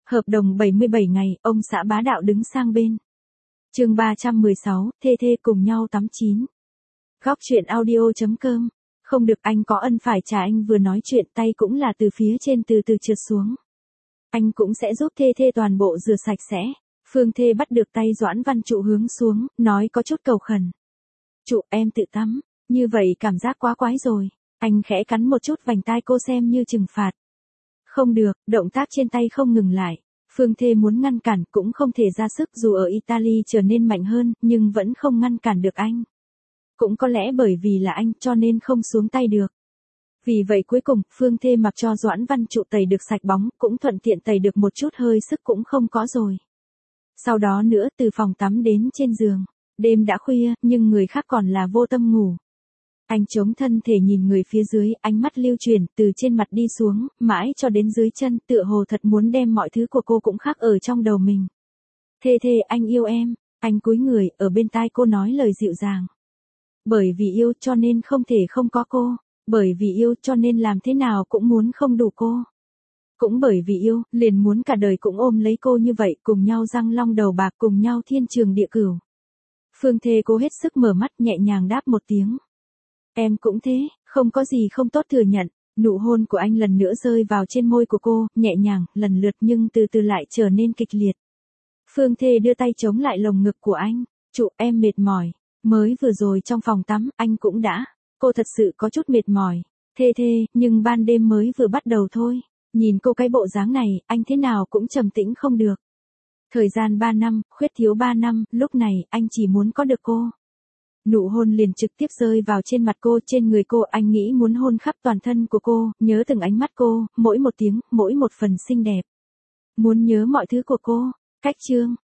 Hợp đồng 77 ngày, ông xã bá đạo đứng sang bên. Chương 316, thê thê cùng nhau tắm chín. Góc truyện audio.com. Không được, anh có ân phải trả. Anh vừa nói chuyện tay cũng là từ phía trên từ từ trượt xuống. Anh cũng sẽ giúp thê thê toàn bộ rửa sạch sẽ. Phương Thê bắt được tay Doãn Văn Trụ hướng xuống, nói có chút cầu khẩn. Trụ, em tự tắm, như vậy cảm giác quá quái rồi. Anh khẽ cắn một chút vành tai cô xem như trừng phạt. Không được, động tác trên tay không ngừng lại. Phương Thê muốn ngăn cản cũng không thể ra sức, dù ở Italy trở nên mạnh hơn, nhưng vẫn không ngăn cản được anh. Cũng có lẽ bởi vì là anh cho nên không xuống tay được. Vì vậy cuối cùng, Phương Thê mặc cho Doãn Văn Trụ tẩy được sạch bóng, cũng thuận tiện tẩy được một chút hơi sức cũng không có rồi. Sau đó nữa từ phòng tắm đến trên giường. Đêm đã khuya, nhưng người khác còn là vô tâm ngủ. Anh chống thân thể nhìn người phía dưới, ánh mắt lưu chuyển từ trên mặt đi xuống, mãi cho đến dưới chân, tựa hồ thật muốn đem mọi thứ của cô cũng khắc ở trong đầu mình. Thê thê, anh yêu em. Anh cúi người, ở bên tai cô nói lời dịu dàng. Bởi vì yêu cho nên không thể không có cô. Bởi vì yêu cho nên làm thế nào cũng muốn không đủ cô. Cũng bởi vì yêu, liền muốn cả đời cũng ôm lấy cô như vậy, cùng nhau răng long đầu bạc, cùng nhau thiên trường địa cửu. Phương Thê cố hết sức mở mắt, nhẹ nhàng đáp một tiếng. Em cũng thế, không có gì không tốt thừa nhận. Nụ hôn của anh lần nữa rơi vào trên môi của cô, nhẹ nhàng, lần lượt nhưng từ từ lại trở nên kịch liệt. Phương Thê đưa tay chống lại lồng ngực của anh. Trụ, em mệt mỏi. Mới vừa rồi trong phòng tắm, anh cũng đã. Cô thật sự có chút mệt mỏi. Thê thê, nhưng ban đêm mới vừa bắt đầu thôi. Nhìn cô cái bộ dáng này, anh thế nào cũng trầm tĩnh không được. Thời gian 3 năm, khuyết thiếu 3 năm, lúc này, anh chỉ muốn có được cô. Nụ hôn liền trực tiếp rơi vào trên mặt cô, trên người cô, anh nghĩ muốn hôn khắp toàn thân của cô, nhớ từng ánh mắt cô, mỗi một tiếng, mỗi một phần xinh đẹp. Muốn nhớ mọi thứ của cô. Cách chương.